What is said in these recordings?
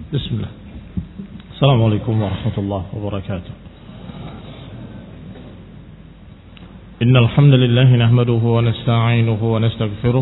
بسم الله. السلام عليكم ورحمة الله وبركاته. إن الحمد لله نحمده ونستعينه ونستغفره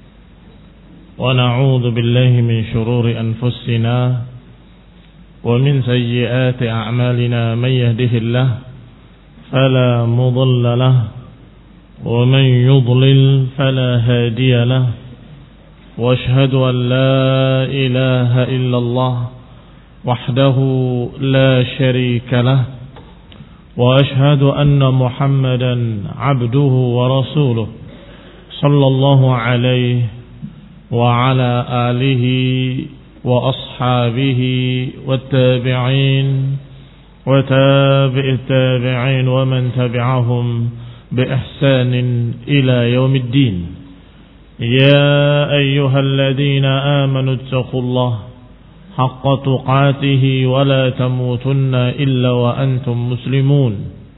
ونعوذ بالله من شرور أنفسنا ومن سيئات أعمالنا. من يهده الله فلا مضل له ومن يضلل فلا هادي له. واشهد أن لا إله إلا الله وحده لا شريك له. واشهد أن محمدا عبده ورسوله صلى الله عليه وعلى آله وأصحابه والتابعين وتابع التابعين ومن تبعهم بإحسان إلى يوم الدين. يا أيها الذين آمنوا اتقوا الله حق تقاته ولا تموتن إلا وأنتم مسلمون.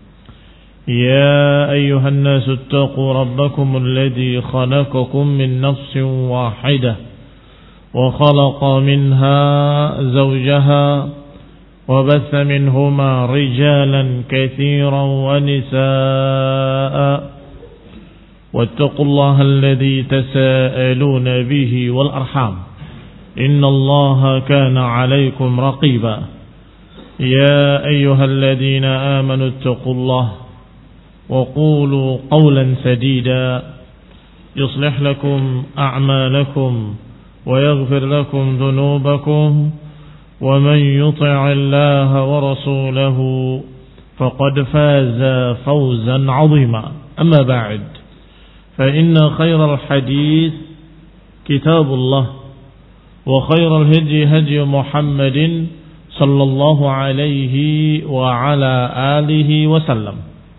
يا أيها الناس اتقوا ربكم الذي خلقكم من نفس واحدة وخلق منها زوجها وبث منهما رجالا كثيرا ونساء. واتقوا الله الذي تساءلون به والأرحام إن الله كان عليكم رقيبا. يا أيها الذين آمنوا اتقوا الله وقولوا قولا سديدا يصلح لكم أعمالكم ويغفر لكم ذنوبكم ومن يطع الله ورسوله فقد فاز فوزا عظيما. أما بعد فإن خير الحديث كتاب الله وخير الهدي هدي محمد صلى الله عليه وعلى آله وسلم.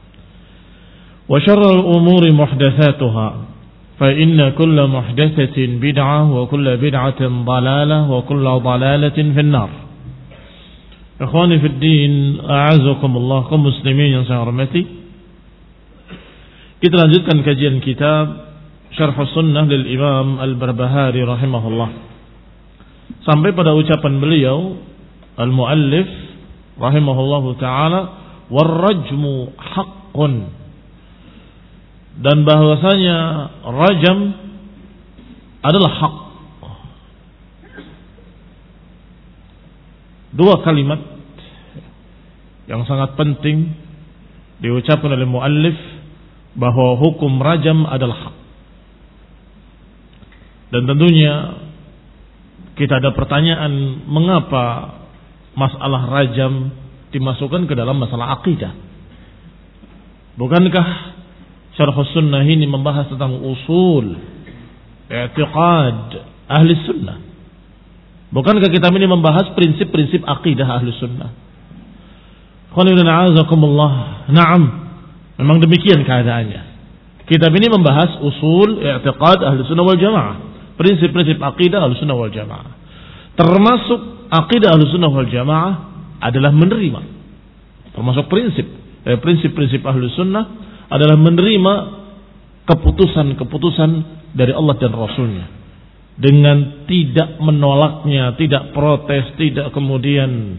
وشر الأمور محدثاتها فإن كل محدثة بدعة وكل بدعة ضلالة وكل ضلالة في النار. إخواني في الدين أعزكم الله kaum muslimin yang saya hormati. Kita lanjutkan kajian kitab Syarh Sunnah lil Imam Al-Barbahari rahimahullah. Sampai pada ucapan beliau al-muallif rahimahullahu taala, war-rajmu haqqun, dan bahwasanya rajam adalah hak. Dua kalimat yang sangat penting diucapkan oleh muallif, bahwa hukum rajam adalah hak. Dan tentunya kita ada pertanyaan, mengapa masalah rajam dimasukkan ke dalam masalah akidah? Bukankah Syarh Sunnah ini membahas tentang usul i'tiqad ahli sunnah? Bukankah kita ini membahas prinsip-prinsip akidah ahli sunnah? Na'am, memang demikian keadaannya. Kitab ini membahas usul i'tiqad ahli sunnah wal jamaah, prinsip-prinsip akidah ahli sunnah wal jamaah. Termasuk akidah ahli sunnah wal jamaah adalah menerima, termasuk prinsip-prinsip ahli sunnah adalah menerima keputusan-keputusan dari Allah dan Rasulnya, dengan tidak menolaknya, tidak protes, tidak kemudian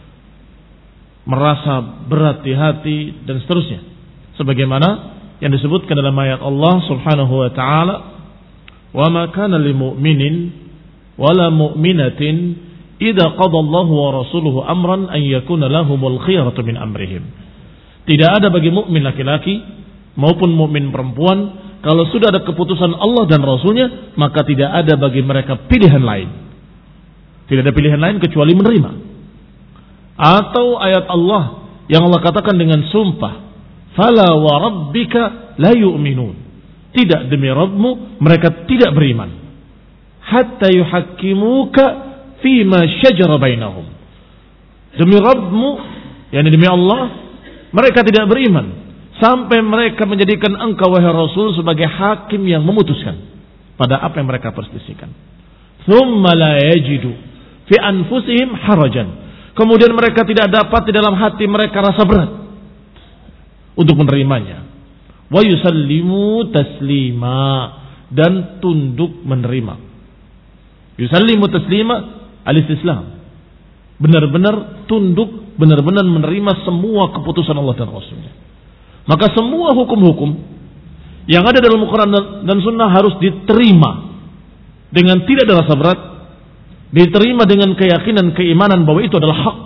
merasa berat di hati dan seterusnya, sebagaimana yang disebutkan dalam ayat Allah Subhanahu wa taala, "Wa ma kana lil mu'minin wala mu'minatin idza qada Allahu wa rasuluhu amran an yakuna lahumul khiyaratu min amrihim." Tidak ada bagi mukmin laki-laki maupun mukmin perempuan, kalau sudah ada keputusan Allah dan Rasulnya, maka tidak ada bagi mereka pilihan lain. Tidak ada pilihan lain kecuali menerima. Atau ayat Allah yang Allah katakan dengan sumpah, "Fala wa rabbika la yu'minun." Tidak, demi Rabbmu mereka tidak beriman. Hatta yuhakkimuka fima syajara bainahum. Demi Rabbmu, yakni demi Allah, mereka tidak beriman sampai mereka menjadikan engkau wahai Rasul sebagai hakim yang memutuskan pada apa yang mereka perselisihkan. Thumma la yajidu fi anfusihim harajan. Kemudian mereka tidak dapat di dalam hati mereka rasa berat untuk menerimanya. Wa yusallimu taslima, dan tunduk menerima. Yusallimu taslima al-istislam, benar-benar tunduk, benar-benar menerima semua keputusan Allah dan Rasulnya. Maka semua hukum-hukum yang ada dalam Al-Quran dan Sunnah harus diterima dengan tidak ada rasa berat, diterima dengan keyakinan, keimanan bahwa itu adalah hak.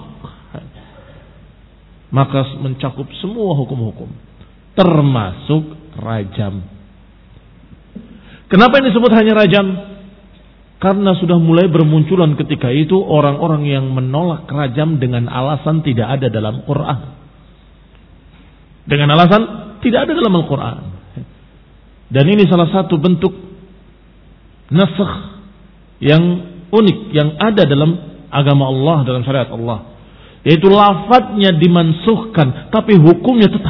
Maka mencakup semua hukum-hukum, termasuk rajam. Kenapa ini disebut hanya rajam? Karena sudah mulai bermunculan ketika itu orang-orang yang menolak rajam dengan alasan tidak ada dalam Quran. Dengan alasan tidak ada dalam Al-Quran. Dan ini salah satu bentuk nasakh yang unik yang ada dalam agama Allah, dalam syariat Allah. Yaitu lafadznya dimansuhkan, tapi hukumnya tetap.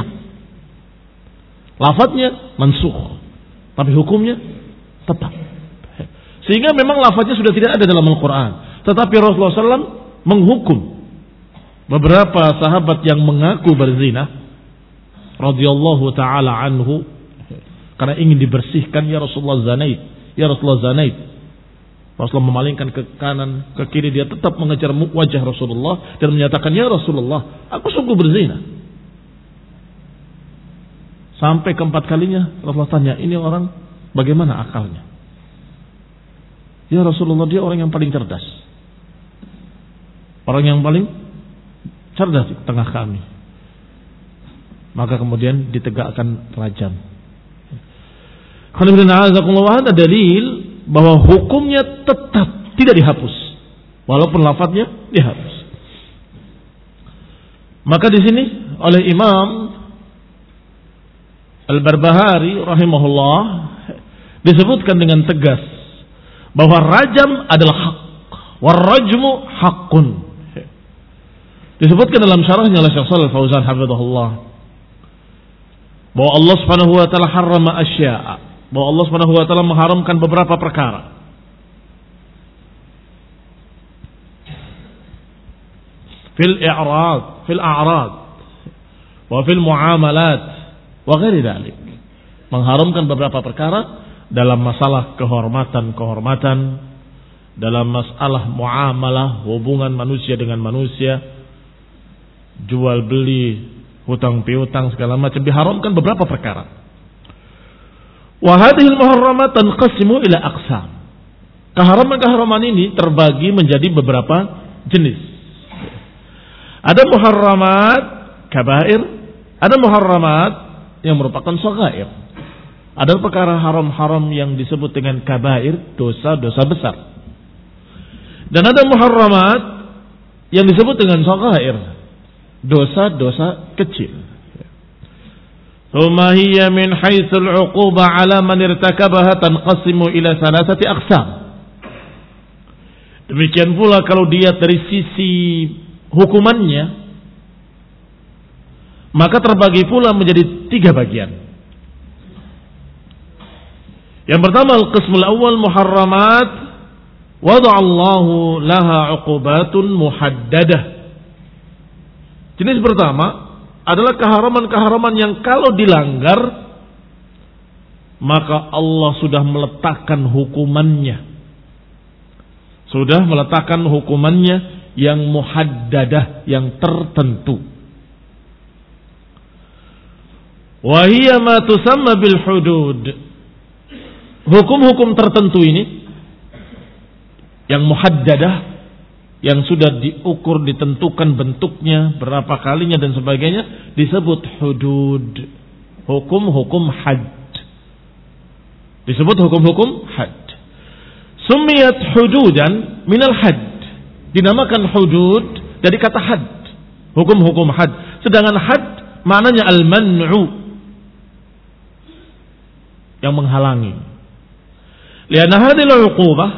Lafadznya mansukh, tapi hukumnya tetap. Sehingga memang lafadznya sudah tidak ada dalam Al-Quran. Tetapi Rasulullah SAW menghukum beberapa sahabat yang mengaku berzina, radhiyallahu ta'ala anhu, karena ingin dibersihkan, ya Rasulullah zanait, ya Rasulullah zanait. Rasulullah memalingkan ke kanan, ke kiri, dia tetap mengejar wajah Rasulullah dan menyatakan, ya Rasulullah, aku sungguh berzina. Sampai keempat kalinya Rasulullah tanya, ini orang bagaimana akalnya? Ya Rasulullah, dia orang yang paling cerdas, orang yang paling cerdas di tengah kami. Maka kemudian ditegakkan rajam. Ada dalil bahwa hukumnya tetap tidak dihapus, walaupun lafadznya dihapus. Maka di sini oleh Imam Al-Barbahari rahimahullah disebutkan dengan tegas bahwa rajam adalah hak, warrajmu haqqun. Disebutkan dalam syarahnya oleh Syekh Shalih Al-Fauzan hafizahullah bahwa Allah Subhanahu wa taala harrama asya'a, bahwa Allah Subhanahu wa taala mengharamkan beberapa perkara. Fil i'rad, fil a'rad, wa fil muamalat, wa ghairi dzalik. Mengharamkan beberapa perkara dalam masalah kehormatan-kehormatan, dalam masalah muamalah, hubungan manusia dengan manusia, jual beli, hutang piutang, segala macam, diharamkan beberapa perkara. Wa hadhil muharramat tanqasimu ila aqsam. Keharaman-keharaman ini terbagi menjadi beberapa jenis. Ada muharramat kabair, ada muharramat yang merupakan shaghair. Ada perkara haram-haram yang disebut dengan kabair, dosa-dosa besar. Dan ada muharramat yang disebut dengan shaghair, dosa-dosa kecil. Thumma hiya min haitsul 'uqubah 'ala man irtakabaha tanqasimu ila thalathati aqsam. Demikian pula kalau dia dari sisi hukumannya, maka terbagi pula menjadi 3 bagian. Yang pertama, al-qismul awal muharramat wada'allahu laha 'uqubatun muhaddadah. Jenis pertama adalah keharaman-keharaman yang kalau dilanggar maka Allah sudah meletakkan hukumannya. Sudah meletakkan hukumannya yang muhaddadah, yang tertentu. Wa hiya ma tusamma bil hudud. Hukum-hukum tertentu ini yang muhaddadah, yang sudah diukur, ditentukan bentuknya, berapa kalinya dan sebagainya, disebut hudud. Hukum-hukum had. Disebut hukum-hukum had. Sumiyat hududan minal had. Dinamakan hudud dari kata had. Hukum-hukum had. Sedangkan had maknanya al-man'u, yang menghalangi. Lianna hadhihi al-'uqubah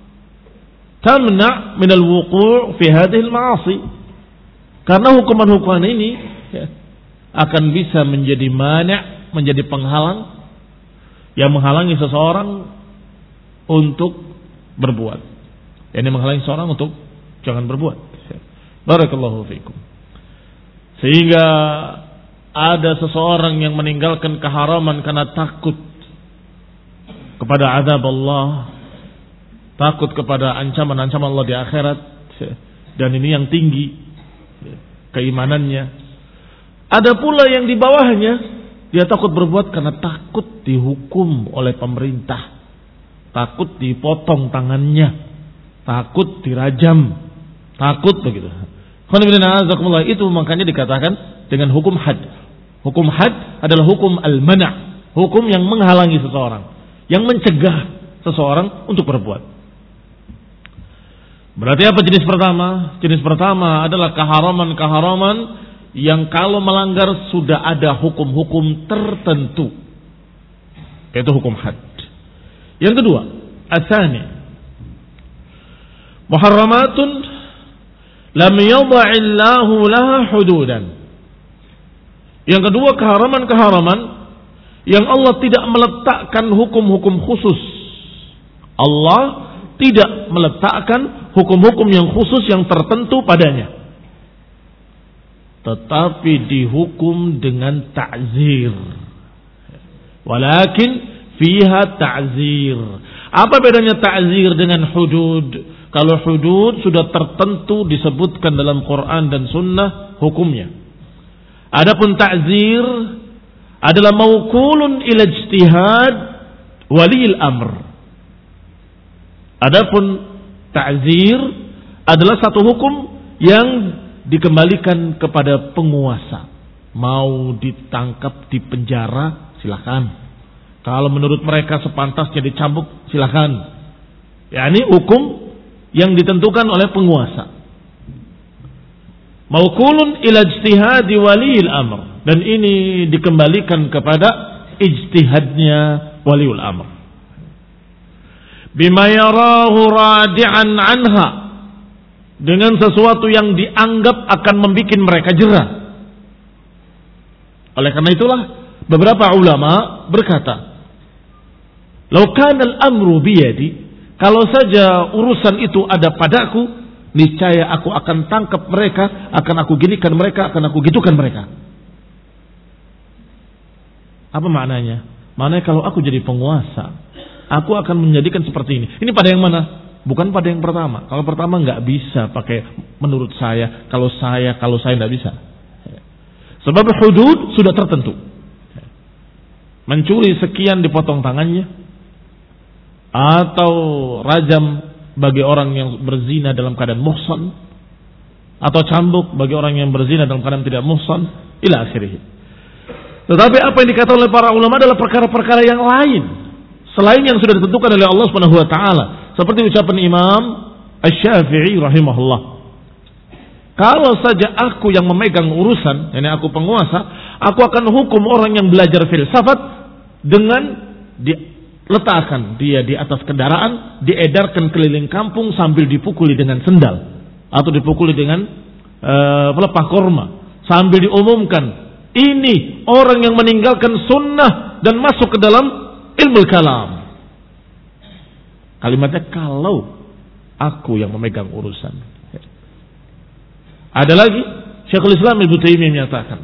tamna' min al-wuqu' fi hadhihi al-ma'asi. Karena hukuman-hukuman ini akan bisa menjadi mani', menjadi penghalang yang menghalangi seseorang untuk berbuat. Ini menghalangi seseorang untuk jangan berbuat. Barakallahu fiikum. Sehingga ada seseorang yang meninggalkan keharaman karena takut kepada azab Allah, takut kepada ancaman-ancaman Allah di akhirat, dan ini yang tinggi keimanannya. Ada pula yang di bawahnya, dia takut berbuat karena takut dihukum oleh pemerintah, takut dipotong tangannya, takut dirajam, takut begitu. Itu makanya dikatakan dengan hukum had. Hukum had adalah hukum al-mana', hukum yang menghalangi seseorang, yang mencegah seseorang untuk berbuat. Berarti apa jenis pertama? Jenis pertama adalah keharaman-keharaman yang kalau melanggar sudah ada hukum-hukum tertentu, yaitu hukum had. Yang kedua, asani muharramatun lam yadha'illahu laha hududan. Yang kedua, keharaman-keharaman yang Allah tidak meletakkan hukum-hukum khusus. Allah tidak meletakkan hukum-hukum yang khusus yang tertentu padanya, tetapi dihukum dengan ta'zir. Walakin fiha ta'zir. Apa bedanya ta'zir dengan hudud? Kalau hudud sudah tertentu disebutkan dalam Quran dan Sunnah hukumnya. Adapun ta'zir adalah maukulun ila ijtihad waliil amr. Adapun ta'zir adalah satu hukum yang dikembalikan kepada penguasa. Mau ditangkap di penjara, silakan. Kalau menurut mereka sepantasnya dicambuk, silakan. Ya, ini hukum yang ditentukan oleh penguasa. Maukulun ila ijtihadi waliil amr, dan ini dikembalikan kepada ijtihadnya waliul amr. Bima yarahu radi'an anha, dengan sesuatu yang dianggap akan membuat mereka jera. Oleh karena itulah beberapa ulama berkata, "Lau kana al-amru biyadi," kalau saja urusan itu ada padaku, niscaya aku akan tangkap mereka, akan aku ginikan mereka, akan aku gitukan mereka. Apa maknanya? Maknanya kalau aku jadi penguasa, aku akan menjadikan seperti ini. Ini pada yang mana? Bukan pada yang pertama. Kalau pertama nggak bisa pakai menurut saya, kalau saya nggak bisa. Sebab hudud sudah tertentu. Mencuri sekian dipotong tangannya, atau rajam bagi orang yang berzina dalam keadaan muhsan, atau cambuk bagi orang yang berzina dalam keadaan tidak muhsan, ila akhirih. Tetapi apa yang dikatakan oleh para ulama adalah perkara-perkara yang lain selain yang sudah ditentukan oleh Allah Subhanahu wa taala, seperti ucapan Imam Asy-Syafi'i rahimahullah. Kalau saja aku yang memegang urusan, ini aku penguasa, aku akan hukum orang yang belajar filsafat dengan diletakkan dia di atas kendaraan, diedarkan keliling kampung sambil dipukuli dengan sendal atau dipukuli dengan pelepah korma, sambil diumumkan ini orang yang meninggalkan sunnah dan masuk ke dalam ilmu kalam. Kalimatnya kalau aku yang memegang urusan. Ada lagi Syekhul Islam Ibnu Taimiyah menyatakan,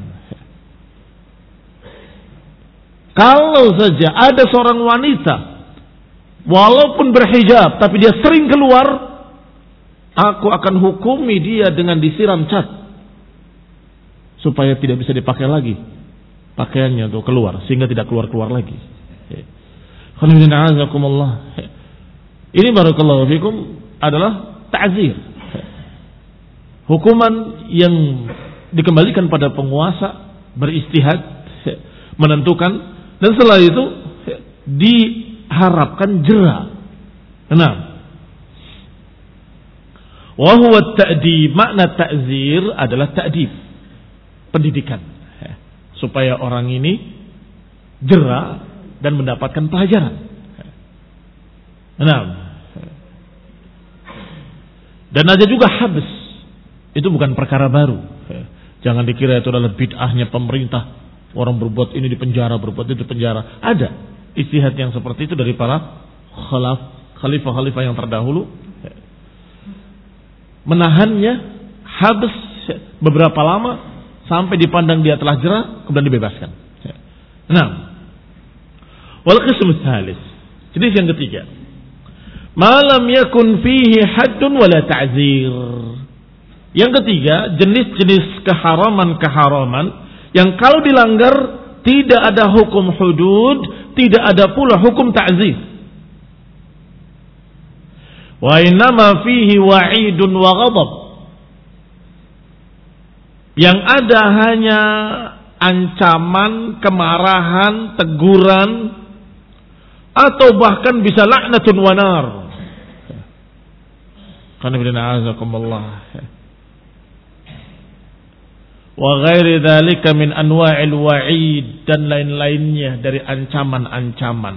kalau saja ada seorang wanita walaupun berhijab tapi dia sering keluar, aku akan hukumi dia dengan disiram cat supaya tidak bisa dipakai lagi pakaiannya untuk keluar, sehingga tidak keluar-keluar lagi. Ini barakallahu fikum adalah ta'zir. Hukuman yang dikembalikan pada penguasa beristihad menentukan, dan setelah itu diharapkan jera. Nah, wa huwa ta'dib, makna ta'zir adalah ta'dib, pendidikan, supaya orang ini jera dan mendapatkan pelajaran. Nah, dan ada juga habs. Itu bukan perkara baru. Jangan dikira itu adalah bid'ahnya pemerintah. Orang berbuat ini di penjara, berbuat itu di penjara. Ada istihad yang seperti itu dari para khalifah-khalifah yang terdahulu. Menahannya habis beberapa lama sampai dipandang dia telah jera, kemudian dibebaskan. Nah, wal qism tsalis. Jenis yang ketiga, malam yakun fihi haddun wala ta'zir. Yang ketiga, jenis-jenis keharaman-keharaman yang kalau dilanggar tidak ada hukum hudud, tidak ada pula hukum ta'zir. Wa innama fihi wa'idun wa ghadab. Yang ada hanya ancaman, kemarahan, teguran, atau bahkan bisa laknatun wa nar. Wa ghairi dzalika min anwa'il wa'id, dan lain-lainnya dari ancaman-ancaman.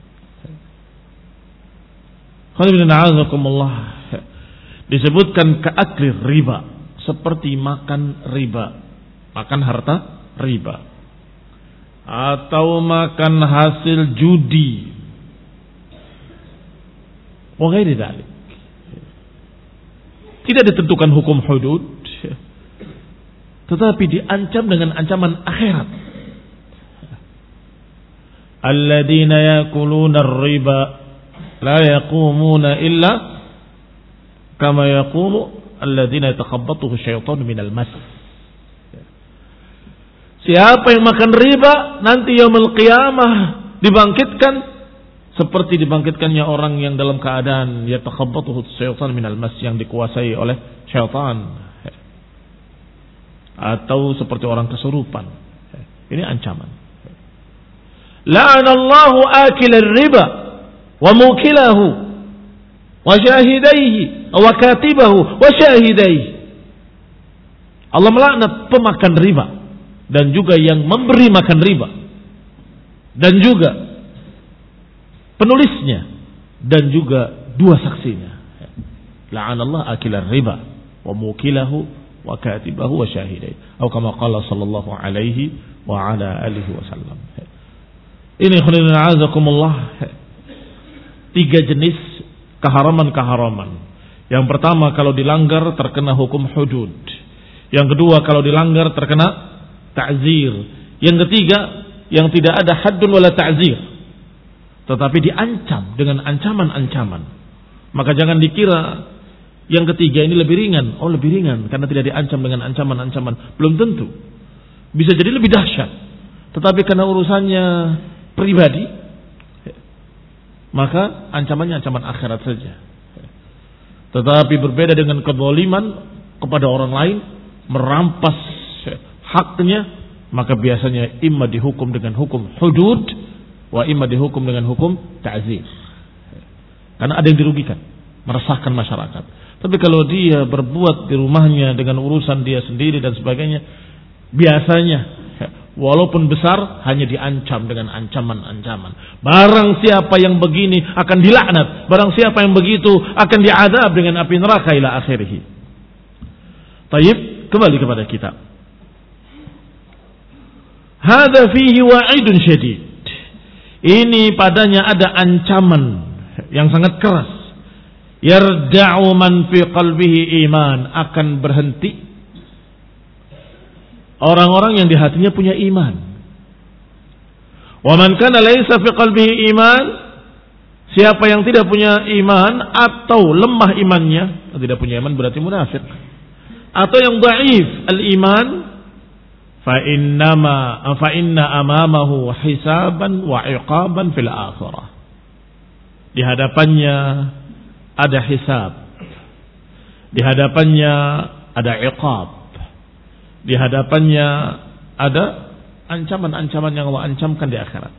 Disebutkan keakli riba, seperti makan riba, makan harta riba, atau makan hasil judi, wa ghairi dzalik. Tidak ditentukan hukum hudud, tetapi diancam dengan ancaman akhirat. Alladzina yakuluna ar-riba la yaqumuna illa kama yaqumu alladzina yatakhabbathu asyaitanu minal mas. Siapa yang makan riba nanti yaumul qiyamah dibangkitkan seperti dibangkitkannya orang yang dalam keadaan yatakhabbathu asyaitan minal mas, yang dikuasai oleh syaitan, atau seperti orang kesurupan. Ini ancaman. La'anallahu akilar riba wa mukilahu wa syahidaihi wa katibahu wa syahidaihi. Allah melaknat pemakan riba dan juga yang memberi makan riba dan juga penulisnya dan juga dua saksinya. La'anallahu akilar riba wa mukilahu wa katibahu wa syahidaihi. Atau kama qala sallallahu alaihi wa ala alihi wasallam. Ini khairan a'azakumullah. 3 jenis keharaman-keharaman. Yang pertama, kalau dilanggar terkena hukum hudud. Yang kedua, kalau dilanggar terkena ta'zir. Yang ketiga, yang tidak ada haddun wala ta'zir, tetapi diancam dengan ancaman-ancaman. Maka jangan dikira yang ketiga ini lebih ringan. Oh, lebih ringan karena tidak diancam dengan ancaman-ancaman. Belum tentu. Bisa jadi lebih dahsyat. Tetapi karena urusannya pribadi, maka ancamannya ancaman akhirat saja. Tetapi berbeda dengan kezaliman kepada orang lain, merampas haknya, maka biasanya imma dihukum dengan hukum hudud, wa imma dihukum dengan hukum ta'zir. Karena ada yang dirugikan, meresahkan masyarakat. Tapi kalau dia berbuat di rumahnya dengan urusan dia sendiri dan sebagainya, biasanya walaupun besar hanya diancam dengan ancaman-ancaman. Barang siapa yang begini akan dilaknat, barang siapa yang begitu akan diazab dengan api neraka ila akhirih. Taib, kembali kepada kitab. Hadza fihi wa'idun syadid. Ini padanya ada ancaman yang sangat keras. Yarda'u man fi qalbihi iman, akan berhenti orang-orang yang di hatinya punya iman. Wa man kana laisa fi qalbihi iman, siapa yang tidak punya iman atau lemah imannya, tidak punya iman berarti munafik, atau yang dhaif al-iman, fa inna amamahu hisaban wa iqaban fil akhirah. Di hadapannya ada hisab, di hadapannya ada iqab, di hadapannya ada ancaman-ancaman yang Allah ancamkan di akhirat.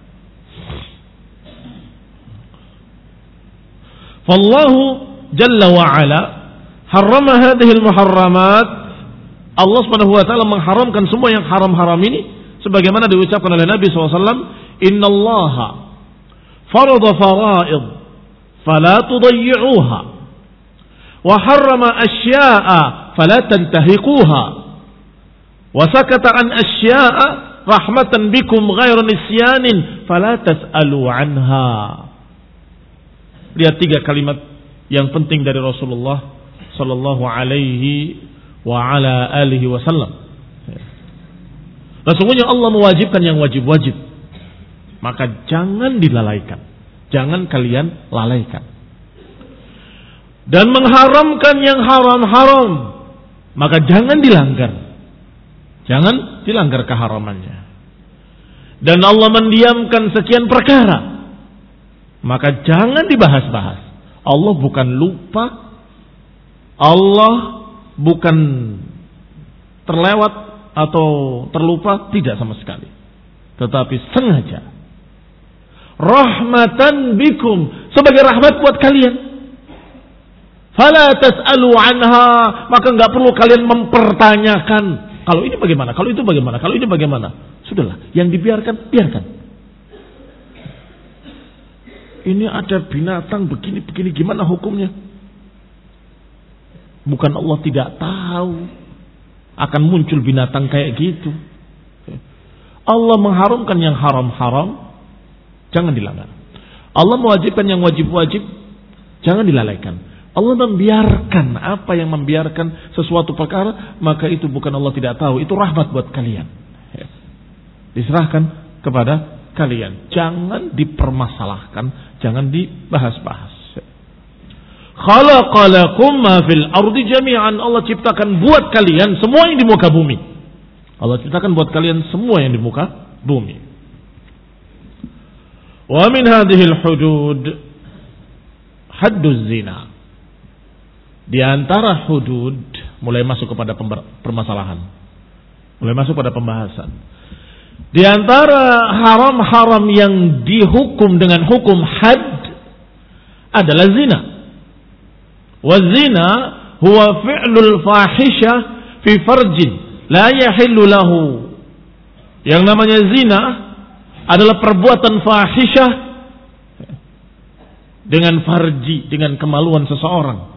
Fallahu jalla wa ala harrama hadhihi al-muharramat. Allah Subhanahu wa taala mengharamkan semua yang haram-haram ini sebagaimana diucapkan oleh Nabi SAW, innallaha farada fara'id fala tudayyi'uha wa harrama asya'a fala tantahiquha wa sakata an asya'a rahmatan bikum ghairu nisyanin fala tas'alu anha. Lihat 3 kalimat yang penting dari Rasulullah sallallahu alaihi wa ala alihi wasallam. Sesungguhnya Allah mewajibkan yang wajib-wajib, maka jangan dilalaikan, jangan kalian lalaikan. Dan mengharamkan yang haram-haram, maka jangan dilanggar. Jangan dilanggar keharamannya. Dan Allah mendiamkan sekian perkara, maka jangan dibahas-bahas. Allah bukan lupa, Allah bukan terlewat atau terlupa, tidak sama sekali. Tetapi sengaja. Rahmatan bikum, sebagai rahmat buat kalian. Fala tas'alu anha, maka enggak perlu kalian mempertanyakan. Kalau ini bagaimana? Kalau itu bagaimana? Kalau ini bagaimana? Sudahlah, yang dibiarkan, biarkan. Ini ada binatang begini-begini, gimana hukumnya? Bukan Allah tidak tahu akan muncul binatang kayak gitu. Allah mengharumkan yang haram-haram, jangan dilanggar. Allah mewajibkan yang wajib-wajib, jangan dilalaikan. Allah membiarkan apa yang membiarkan sesuatu perkara, maka itu bukan Allah tidak tahu, itu rahmat buat kalian. Diserahkan kepada kalian. Jangan dipermasalahkan, jangan dibahas-bahas. Khalaqalakum ma fil ardi jami'an. Allah ciptakan buat kalian semua yang di muka bumi. Allah ciptakan buat kalian semua yang di muka bumi. Wa min hadhil hudud hadduz zina. Di antara hudud mulai masuk kepada permasalahan. Mulai masuk pada pembahasan. Di antara haram-haram yang dihukum dengan hukum had adalah zina. Wa zina huwa fi'lul fahisyah fi farjin la yahillu lahu. Yang namanya zina adalah perbuatan fahisyah dengan farji, dengan kemaluan seseorang.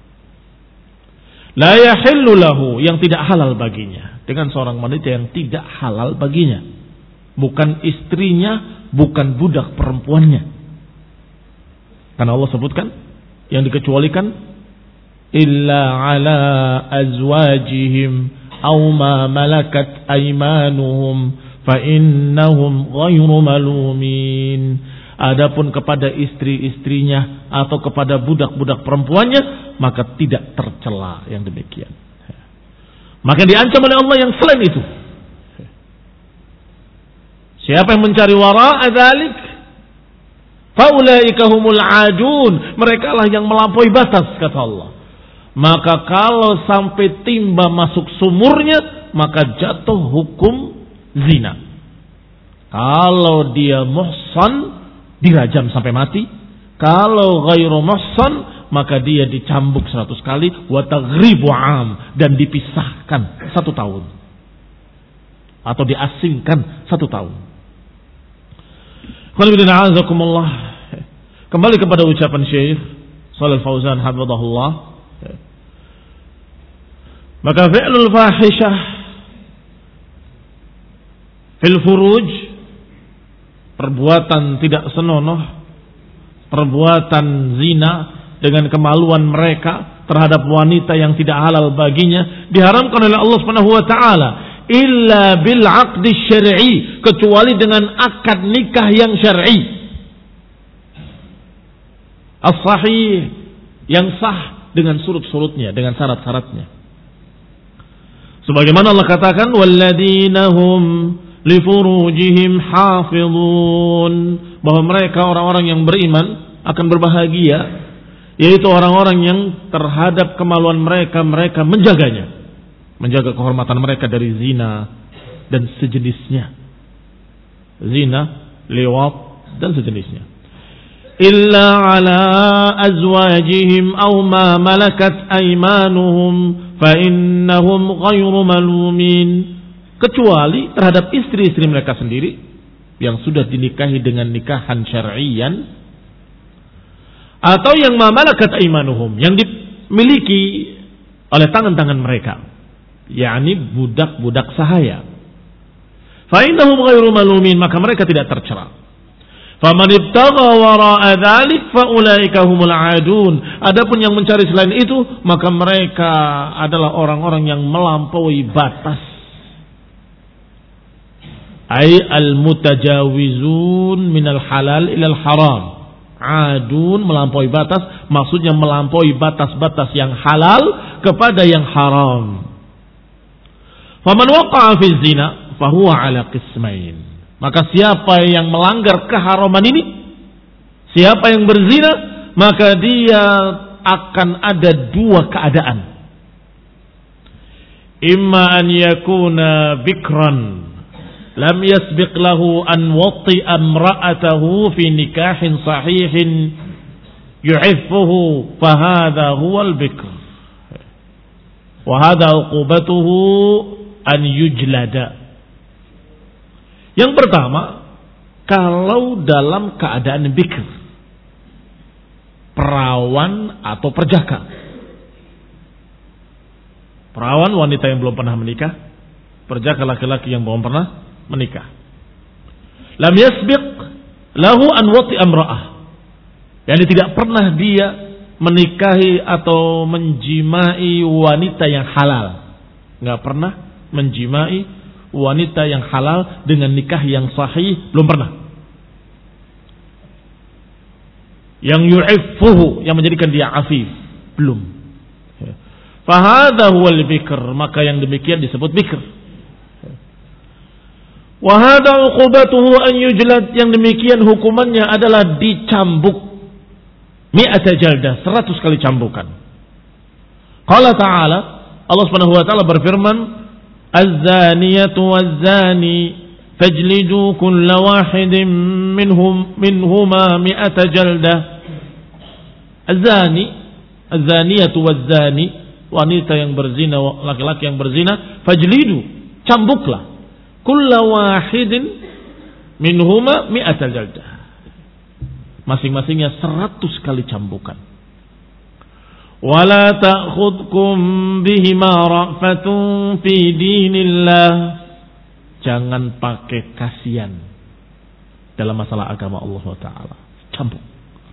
La yahillu lahu, yang tidak halal baginya, dengan seorang wanita yang tidak halal baginya, bukan istrinya, bukan budak perempuannya. Karena Allah sebutkan yang dikecualikan illa ala azwajihim aw ma malakat aymanuhum fa innahum ghairu malumin. Adapun kepada istri-istrinya atau kepada budak-budak perempuannya, maka tidak tercela yang demikian. Maka diancam oleh Allah yang selain itu. Siapa yang mencari wara'a dzalik, faulaika humul adun, mereka lah yang melampaui batas, kata Allah. Maka kalau sampai timba masuk sumurnya, maka jatuh hukum zina. Kalau dia muhsan, dirajam sampai mati. Kalau ghairu muhsan, maka dia dicambuk 100 kali, wa taghribu 'am, dan dipisahkan 1 tahun. Atau diasingkan 1 tahun. Kembali kepada ucapan Syekh Shalih Fauzan hafizahullah. Maka fi'lul fahisyah fil furuj, perbuatan tidak senonoh, perbuatan zina dengan kemaluan mereka terhadap wanita yang tidak halal baginya, diharamkan oleh Allah Subhanahu wa taala illa bil 'aqdi syar'i, kecuali dengan akad nikah yang syar'i. As-sahih, yang sah dengan surut-surutnya, dengan syarat-syaratnya. Sebagaimana Allah katakan walladzina hum li furujihim hafizun, bahwa mereka orang-orang yang beriman akan berbahagia, yaitu orang-orang yang terhadap kemaluan mereka menjaganya, menjaga kehormatan mereka dari zina dan sejenisnya, zina, liwat dan sejenisnya. Illa ala azwajihim aw ma malakat aymanuhum fa innahum ghairu malumin, kecuali terhadap istri-istri mereka sendiri yang sudah dinikahi dengan nikahan syar'iyan, atau yang ma malakat aymanuhum, yang dimiliki oleh tangan-tangan mereka, yakni budak-budak sahaya. Fa innahum ghairu malumin, maka mereka tidak tercela. Faman ibtagha wara'a dzalik fa ulaika humul adun. Adapun yang mencari selain itu, maka mereka adalah orang-orang yang melampaui batas. Ai al-mutajawizun minal halal ilal haram. Adun, melampaui batas, maksudnya melampaui batas-batas yang halal kepada yang haram. Faman waqa'a fi zina fahuwa ala qismain. Maka siapa yang melanggar keharaman ini, siapa yang berzina, maka dia akan ada dua keadaan. Imma an yakuna bikran lam yasbiq lahu an wati'a imra'atahu fi nikahin sahihin yu'iffuhu fahadha huwal bikr wa hadha uqubatuhu an yujlada. Yang pertama, kalau dalam keadaan bikr, perawan atau perjaka. Perawan wanita yang belum pernah menikah, perjaka laki-laki yang belum pernah menikah. Lam yasbiq lahu an wati amra'ah. Yani tidak pernah dia menikahi atau menjimai wanita yang halal. Enggak pernah menjimai wanita yang halal dengan nikah yang sahih, belum pernah. Yang yu'iffuhu, yang menjadikan dia afif, belum. Fahadha huwal bikr, maka yang demikian disebut bikr. Wa hadha uqubatuhu an yujlad, yang demikian hukumannya adalah dicambuk. Mi'ata jaldah, 100 kali cambukan. Qala ta'ala, Allah Subhanahu wa taala berfirman, az-zaniyatu waz-zani fajlidu kulla wahidin minhuma mi'ata jaldah. Az-zaniyatu waz-zani, wanita yang berzina, laki-laki yang berzina, fajlidu, cambuklah, kulla wahidin minhuma mi'ata jaldah. Masing-masingnya 100 kali cambukan. Wala ta'khudkum bihima ra'fatun fi dinillah. Jangan pakai kasihan dalam masalah agama Allah Ta'ala. Cambuk.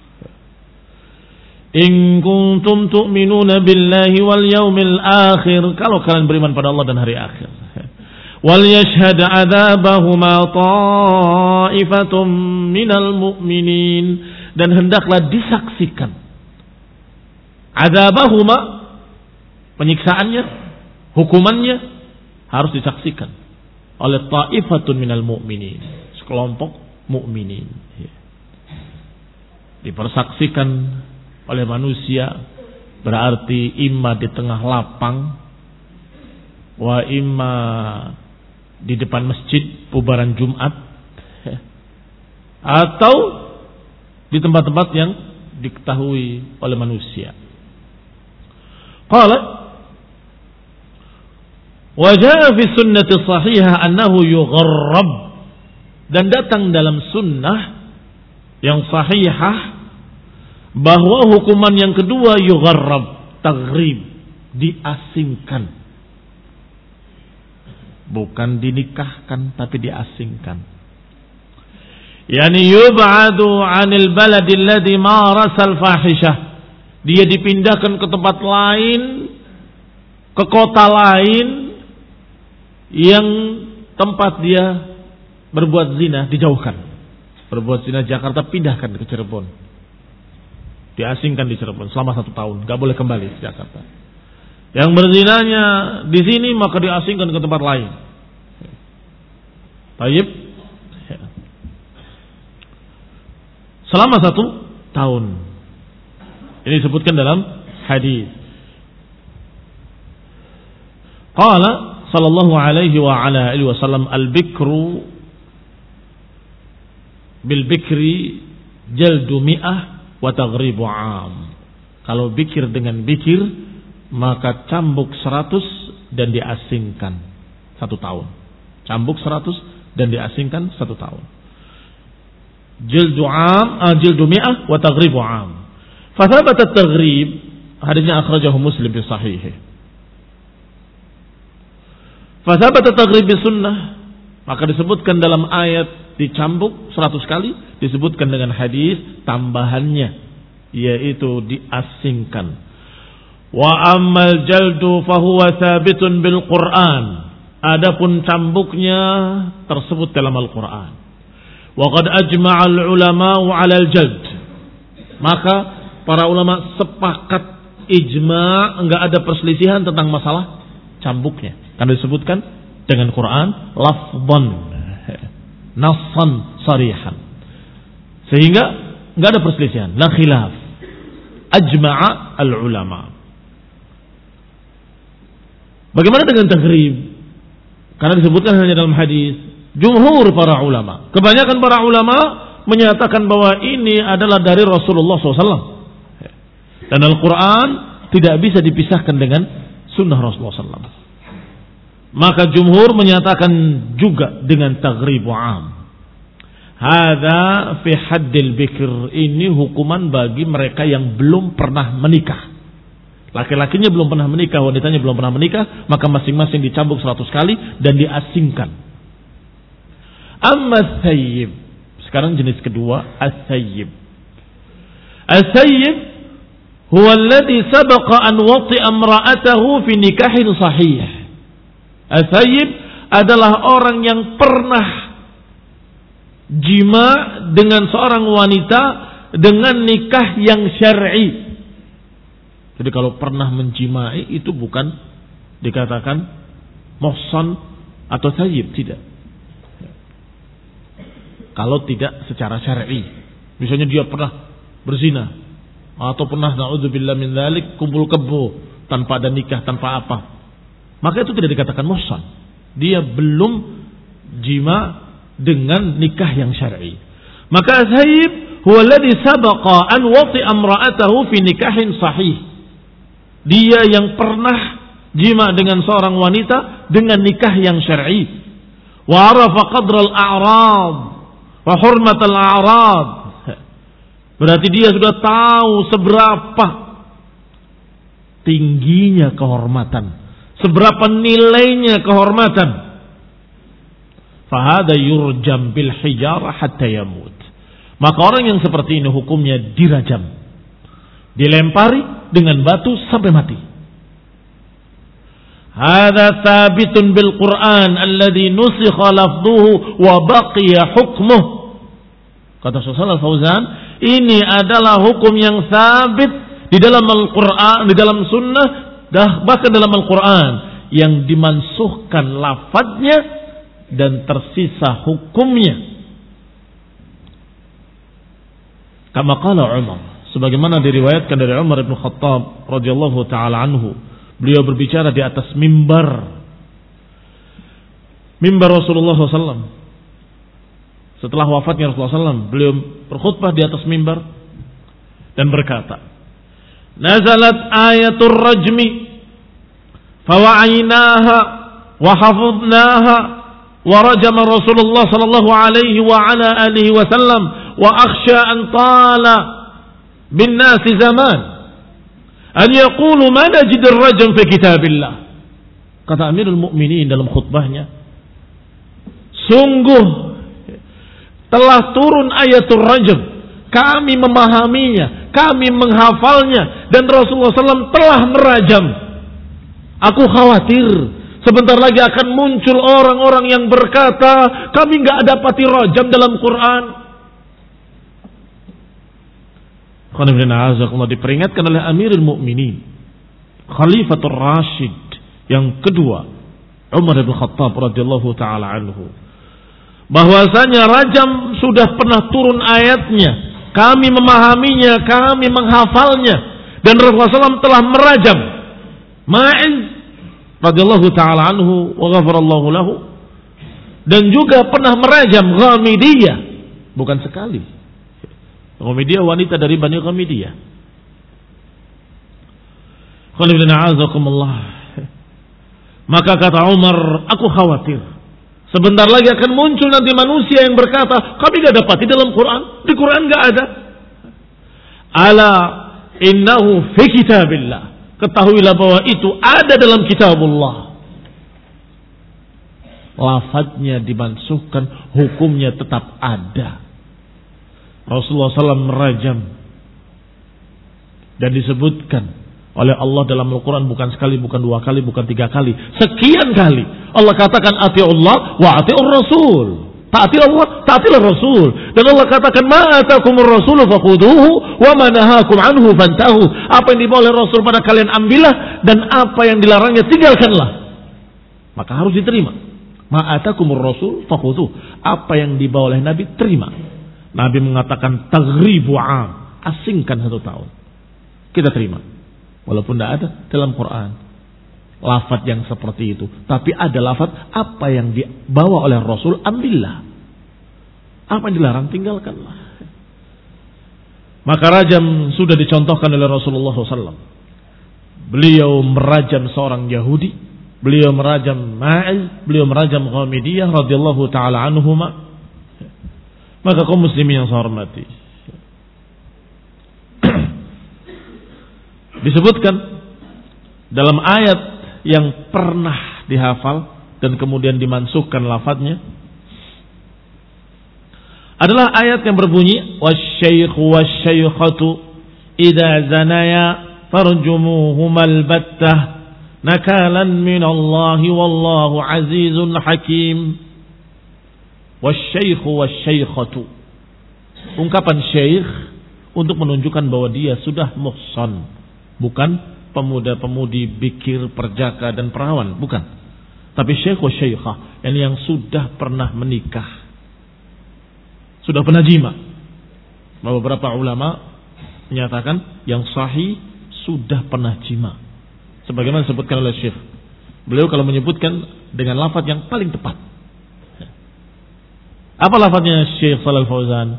In kuntum tu'minuna billahi wal yawmil akhir. Kalau kalian beriman pada Allah dan hari akhir. Wal yashhad 'adzabahuma ta'ifatum minal mu'minin, dan hendaklah disaksikan adzabahuma, penyiksaannya, hukumannya harus disaksikan oleh ta'ifatun minal mu'minin, sekelompok mukminin. Dipersaksikan oleh manusia berarti imma di tengah lapang wa imma di depan masjid pubaran Jumat, atau di tempat-tempat yang diketahui oleh manusia. Qala wa jaa fi sunnati sahihah annahu yugharrab, dan datang dalam sunnah yang sahihah bahwa hukuman yang kedua yugharrab, taghrib, diasingkan. Bukan dinikahkan tapi diasingkan. Yani yub'adu 'anil baladi alladhi marasal fahishah. Dia dipindahkan ke tempat lain, ke kota lain yang tempat dia berbuat zina dijauhkan. Berbuat zina Jakarta pindahkan ke Cirebon. Diasingkan di Cirebon selama 1 tahun, enggak boleh kembali ke Jakarta. Yang berzinanya di sini maka diasingkan ke tempat lain. Baik. Selama 1 tahun. Ini disebutkan dalam hadis. Qala sallallahu alaihi wa ala alihi wasallam, al-bikru bil bikri jaldu mi'ah wa taghribu 'am. Kalau bikir dengan bikir maka cambuk 100 dan diasingkan 1 tahun. Cambuk 100 dan diasingkan 1 tahun. Jildu mi'ah wa taghribu 'am. Fa thabata at-taghrib, hadisnya akhrajahu Muslim fi sahihih. Fa thabata at-taghrib bi sunnah, maka disebutkan dalam ayat dicambuk 100 kali, disebutkan dengan hadis tambahannya, yaitu diasingkan. Wa ammal jaldu fahuwa thabitun bil Qur'an. Adapun cambuknya tersebut dalam Al-Qur'an. Wa qad ajma'a al-ulama'u 'ala al-jald. Maka para ulama sepakat ijma', enggak ada perselisihan tentang masalah cambuknya. Karena disebutkan dengan Quran lafdhan, nassan sarihan. Sehingga enggak ada perselisihan, la khilaf. Ajma'a al-ulama. Bagaimana dengan taghrib? Karena disebutkan hanya dalam hadis. Jumhur para ulama, kebanyakan para ulama menyatakan bahwa ini adalah dari Rasulullah SAW. Dan Al-Quran tidak bisa dipisahkan dengan sunnah Rasulullah SAW. Maka jumhur menyatakan juga dengan taghribu am. Hadza fi haddil bikr. Ini hukuman bagi mereka yang belum pernah menikah. Laki-lakinya belum pernah menikah, wanitanya belum pernah menikah, maka masing-masing dicambuk 100 kali dan diasingkan. Amma thayyib. Sekarang jenis kedua, as-thayyib. As-thayyib huwa alladhi sabaqa an wati'a imra'atahu fi nikahin sahih. As-thayyib adalah orang yang pernah jima dengan seorang wanita dengan nikah yang syar'i. Jadi kalau pernah menjimai itu bukan dikatakan muhsan atau thayyib, tidak. Kalau tidak secara syar'i. Misalnya dia pernah berzina atau pernah na'udzubillah min dzalik kumpul kebo tanpa ada nikah, tanpa apa. Maka itu tidak dikatakan muhsan. Dia belum jima dengan nikah yang syar'i. Maka thayyib huwa alladhi sabaqa an wati'a imra'atahu fi nikahin sahih. Dia yang pernah jima dengan seorang wanita dengan nikah yang syar'i. Wa arafa qadra al-a'rad wa hurmat al-a'rad. Berarti dia sudah tahu seberapa tingginya kehormatan, seberapa nilainya kehormatan. Fahada yurjam bil hijarah hatta yamut. Maka orang yang seperti ini hukumnya dirajam, dilempari dengan batu sampai mati. Hada thabitun bil Quran alladhi nusikha lafduhu wa baqiya hukmuh. Kata Syekh Shalal Fauzan, ini adalah hukum yang sabit di dalam Al-Quran, di dalam sunnah, bahkan dalam Al-Quran, yang dimansuhkan lafadznya dan tersisa hukumnya. Kama qala Umar, sebagaimana diriwayatkan dari Umar bin Khattab radhiyallahu taala anhu, beliau berbicara di atas mimbar Rasulullah SAW. Setelah wafatnya Rasulullah SAW, beliau berkhutbah di atas mimbar dan berkata, nazalat ayatul rajmi fawa'inaha wa hafidnaha wa rajama Rasulullah sallallahu alaihi wa ala alihi wa sallam wa akhsha an tala bin nasi zaman an yaqulu ma najid ar-rajm fi kitabillah. Kata Amirul Mukminin dalam khutbahnya, sungguh telah turun ayatul rajm, kami memahaminya, kami menghafalnya, dan Rasulullah SAW telah merajam. Aku khawatir sebentar lagi akan muncul orang-orang yang berkata, kami enggak dapati rajam dalam Quran. Diperingatkan oleh Amirul Mukminin, Khalifatul Rashid yang kedua, Umar bin Khattab radhiyallahu taala anhu, bahwasanya rajam sudah pernah turun ayatnya, kami memahaminya, kami menghafalnya, dan Rasulullah SAW telah merajam Ma'iz radhiyallahu taala anhu wa ghafarallahu lahu, dan juga pernah merajam Ghamidiyah, bukan sekali. Ghamidiyah wanita dari Bani Ghamidiyah. Maka kata Umar, aku khawatir sebentar lagi akan muncul nanti manusia yang berkata, kami tidak dapati dalam Quran, di Quran enggak ada. Ala innahu fi kitabillah. Ketahuilah bahwa itu ada dalam kitabullah. Lafadznya dimansuhkan, hukumnya tetap ada. Rasulullah SAW merajam, dan disebutkan oleh Allah dalam Al-Quran bukan sekali, bukan dua kali, bukan tiga kali, sekian kali Allah katakan ati'ullah wa ati'ur rasul. Taati Allah, taatilah Rasul. Dan Allah katakan, ma atakumur rasulu fakhuduhu wa ma nahakum anhu fantahu. Apa yang dibawa oleh Rasul pada kalian ambillah, dan apa yang dilarangnya tinggalkanlah. Maka harus diterima. Ma atakumur rasul fakhuduhu. Apa yang dibawa oleh Nabi, terima. Nabi mengatakan taghribu am, asingkan 1 tahun. Kita terima. Walaupun tidak ada dalam Quran lafaz yang seperti itu, tapi ada lafaz apa yang dibawa oleh Rasul ambillah, apa yang dilarang tinggalkanlah. Maka rajam sudah dicontohkan oleh Rasulullah SAW. Beliau merajam seorang Yahudi, beliau merajam Ma'iz, beliau merajam Ghamidiyah radhiyallahu taala anhuma. Maka kaum muslimin yang saya hormati, disebutkan dalam ayat yang pernah dihafal dan kemudian dimansuhkan lafadznya adalah ayat yang berbunyi wasyaikhu wasyaikhatu idza zanaya farjumuhumal battah nakalan minallahi wallahu azizun hakim. Wasyaikhu wasyaikhatu, ungkapan syekh untuk menunjukkan bahwa dia sudah muhsan, bukan pemuda-pemudi bikir, perjaka dan perawan, bukan. Tapi syekh wa syekhah, yang sudah pernah menikah, sudah pernah jima. Beberapa ulama menyatakan yang sahih sudah pernah jima, sebagaimana disebutkan oleh syekh. Beliau kalau menyebutkan dengan lafaz yang paling tepat. Apa lafaznya Syekh Shalal Fauzan?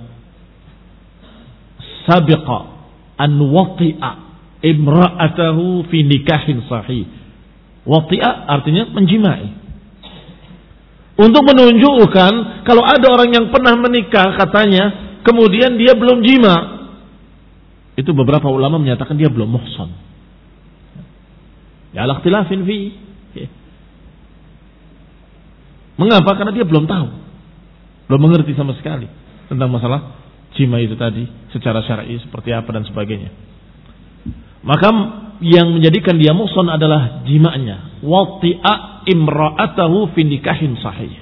Sabiqa an wati'a imra'atahu fi nikahin sahih. Wati'a artinya menjimai. Untuk menunjukkan kalau ada orang yang pernah menikah katanya, kemudian dia belum jima. Itu beberapa ulama menyatakan dia belum muhsan. Ya ala ikhtilafin fi. Mengapa? Karena dia belum tahu. Belum mengerti sama sekali tentang masalah jima itu tadi secara syar'i seperti apa dan sebagainya. Maka yang menjadikan dia muhsan adalah jima'nya. Wati'a imra'atahu fi nikahin sahih.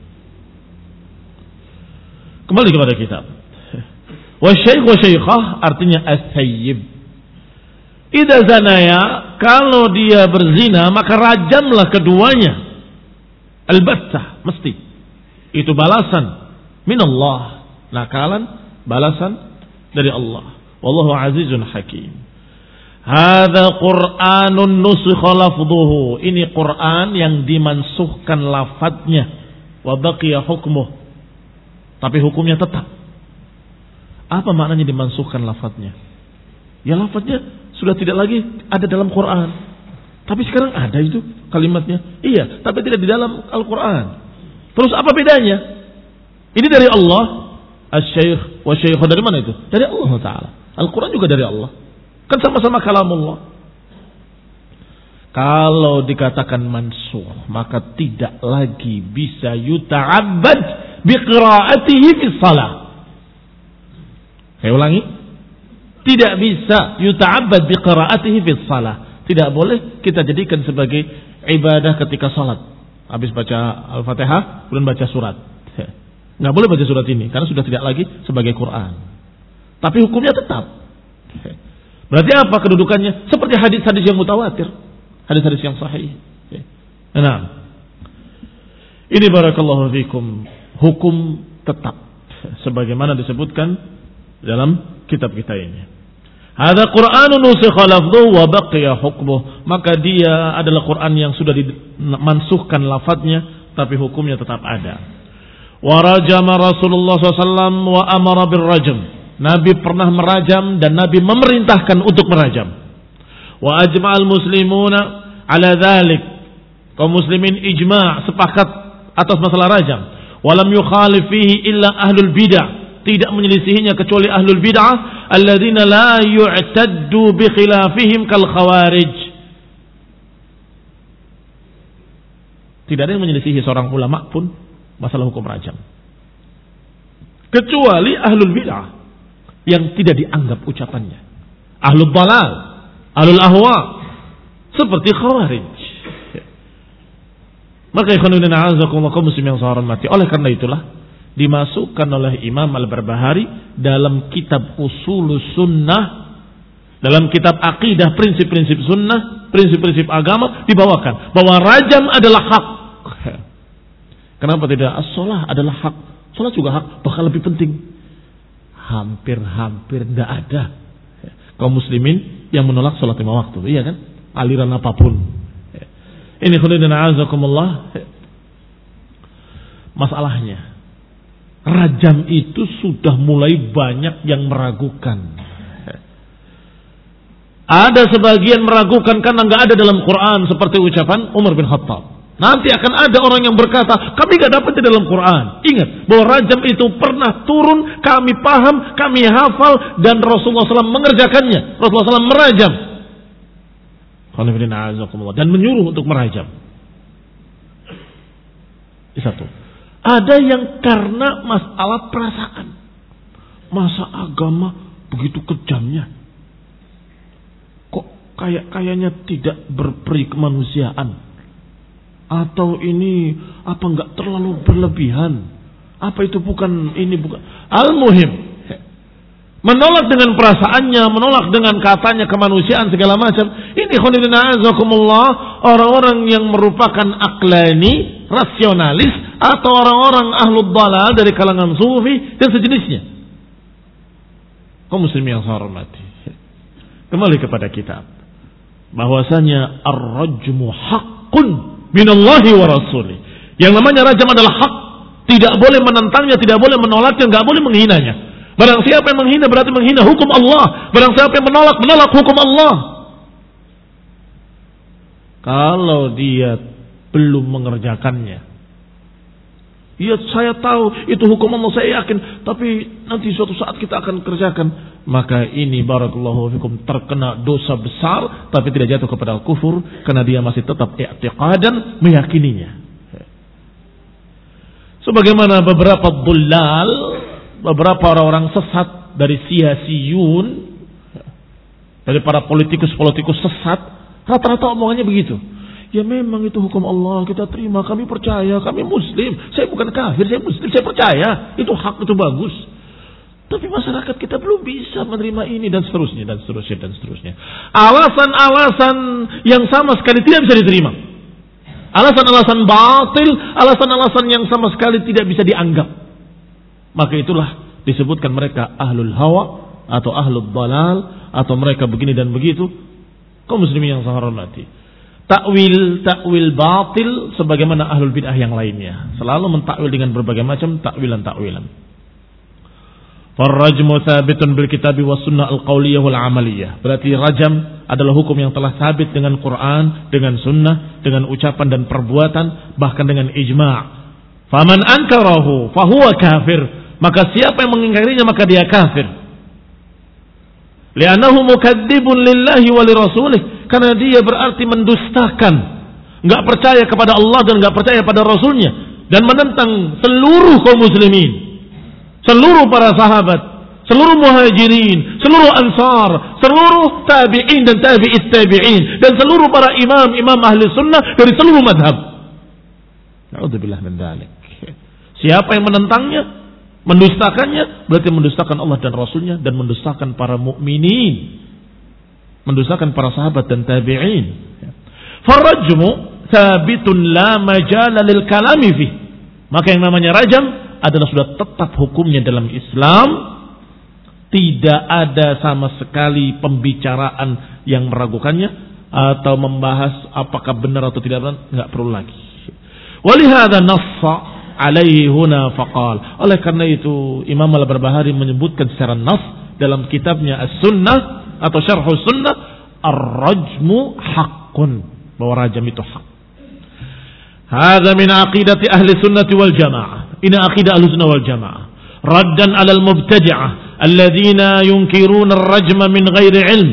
Kembali kepada kitab. Wasyaikh wa syaikhah artinya as-sayyib. Idza zanaya, kalau dia berzina maka rajamlah keduanya. Al-battah, mesti. Itu balasan minallah, nakalan, balasan dari Allah. Wallahu azizun hakim. Hadza Qur'anun nusikha lafdhuhu. Ini Quran yang dimansuhkan lafadznya. Wa baqiya hukmuh. Tapi hukumnya tetap. Apa maknanya dimansuhkan lafadznya? Ya lafadznya sudah tidak lagi ada dalam Quran. Tapi sekarang ada itu kalimatnya. Iya, tapi tidak di dalam Al-Quran. Terus apa bedanya? Ini dari Allah. Asy-syaikh wa syaikhah dari mana itu? Dari Allah Ta'ala. Al-Quran juga dari Allah. Kan sama-sama kalamullah. Kalau dikatakan mansuh, maka tidak lagi bisa yuta'abbad biqira'atihi fi shalah. Saya ulangi. Tidak bisa yuta'abbad biqira'atihi fi shalah. Tidak boleh kita jadikan sebagai ibadah ketika salat. Habis baca Al-Fatihah, kemudian baca surat. Nggak boleh baca surat ini, karena sudah tidak lagi sebagai Quran. Tapi hukumnya tetap. Berarti apa kedudukannya? Seperti hadis-hadis yang mutawatir. Hadis-hadis yang sahih. Nah, ini barakallahu fikum. Hukum tetap. Sebagaimana disebutkan dalam kitab kita ini. Hadza Qur'anun nusikha lafdhuhu wa baqiya hukmuh. Maka dia adalah Quran yang sudah dimansuhkan lafadznya, tapi hukumnya tetap ada. Wa rajama Rasulullah SAW wa amara birrajm. Nabi pernah merajam dan Nabi memerintahkan untuk merajam. Wa ajma'al muslimuna ala dzalik. Kaum muslimin ijma' sepakat atas masalah rajam. Wa lam yukhalif fihi illa ahlul bid'ah. Tidak menyelisihinya kecuali ahlul bid'ah alladzina la yu'taddu bi khilafihim kal khawarij. Tidak ada yang menyelisihi seorang ulama pun masalah hukum rajam, kecuali ahlul bid'ah yang tidak dianggap ucapannya, ahlul dalal, ahlul ahwa, seperti khawarij. Maka ikhwanuddin a'azakumullah kaum muslimin yang saya hormati, oleh karena itulah dimasukkan oleh Imam Al-Barbahari dalam kitab Ushulus Sunnah, dalam kitab akidah, prinsip-prinsip sunnah, prinsip-prinsip agama, dibawakan bahwa rajam adalah hak. Kenapa tidak? As-shalah adalah hak. Salat juga hak, bahkan lebih penting. Hampir-hampir tidak ada kaum muslimin yang menolak salat 5 waktu. Iya kan? Aliran apapun. Ini khulidina azakumullah. Masalahnya, rajam itu sudah mulai banyak yang meragukan. Ada sebagian meragukan karena nggak ada dalam Quran, seperti ucapan Umar bin Khattab. Nanti akan ada orang yang berkata, kami nggak dapat di dalam Quran. Ingat bahwa rajam itu pernah turun, kami paham, kami hafal, dan Rasulullah SAW mengerjakannya. Rasulullah SAW merajam. Dan menyuruh untuk merajam. Satu. Ada yang karena masalah perasaan. Masa agama begitu kejamnya? Kok kayaknya tidak berperi kemanusiaan? Atau ini apa enggak terlalu berlebihan? Apa itu bukan al-muhim. Menolak dengan perasaannya, menolak dengan katanya kemanusiaan segala macam. Ini khonidina azakumullah, orang-orang yang merupakan aklani, rasionalis, atau orang-orang ahlul dalal dari kalangan sufi dan sejenisnya. Kaum muslimin yang saya hormati, kembali kepada kitab, bahwasanya ar-rajmu haqqun minallahi wa rasulih. Yang namanya rajam adalah hak, tidak boleh menentangnya, tidak boleh menolaknya, enggak boleh menghinanya. Barang siapa yang menghina berarti menghina hukum Allah. Barang siapa yang menolak hukum Allah. Kalau dia belum mengerjakannya, ya saya tahu itu hukum Allah, saya yakin, tapi nanti suatu saat kita akan kerjakan, maka ini barakallahu fikum terkena dosa besar, tapi tidak jatuh kepada kufur karena dia masih tetap i'tiqadan meyakininya. Sebagaimana beberapa dhullal, beberapa orang-orang sesat dari siyasiyun, dari para politikus-politikus sesat, rata-rata omongannya begitu. Ya memang itu hukum Allah, kita terima, kami percaya, kami muslim. Saya bukan kafir, saya muslim, saya percaya. Itu hak, itu bagus. Tapi masyarakat kita belum bisa menerima ini, dan seterusnya, dan seterusnya, dan seterusnya. Alasan-alasan yang sama sekali tidak bisa diterima. Alasan-alasan batil, alasan-alasan yang sama sekali tidak bisa dianggap. Maka itulah disebutkan mereka ahlul hawa, atau ahlul dalal, atau mereka begini dan begitu. Kaum muslimin yang saya hormati, takwil batil sebagaimana ahlul bid'ah yang lainnya, selalu mentakwil dengan berbagai macam takwilan. Farrajmu thabitun bil kitabi was sunnah al-qauliyah wal amaliyah. Berarti rajam adalah hukum yang telah sabit dengan Quran, dengan sunnah, dengan ucapan dan perbuatan, bahkan dengan ijma'. Faman ankarahu fahuwa kafir. Maka siapa yang mengingkarinya maka dia kafir. Li'annahu mukadzibun lillahi wa lirasulih. Karena dia berarti mendustakan, enggak percaya kepada Allah dan enggak percaya pada Rasulnya, dan menentang seluruh kaum muslimin, seluruh para sahabat, seluruh muhajirin, seluruh ansar, seluruh tabi'in dan tabi'it tabi'in, dan seluruh para imam ahli sunnah dari seluruh madhab. Na'udzubillah min dzalik. Siapa yang menentangnya, mendustakannya, berarti mendustakan Allah dan Rasulnya, dan mendustakan para mukminin, mendustakan para sahabat dan tabi'in. Farajmu thabitun la majala lil kalami fi. Maka yang namanya rajam adalah sudah tetap hukumnya dalam Islam. Tidak ada sama sekali pembicaraan yang meragukannya atau membahas apakah benar atau tidak benar, enggak perlu lagi. Walihada nassa alaihi huna faqal. Oleh karena itu Imam Al-Barbahari menyebutkan secara nas dalam kitabnya As-Sunnah atau Syarhus Sunnah, ar-rajmu haqqun, bahwa rajam itu hak. Hadza min aqidati ahli sunnati wal jamaah. Ini aqidah ahli sunnah wal jamaah. Raddan 'ala al-mubtadi'ah alladziina yunkiruna ar-rajma min ghairi ilm.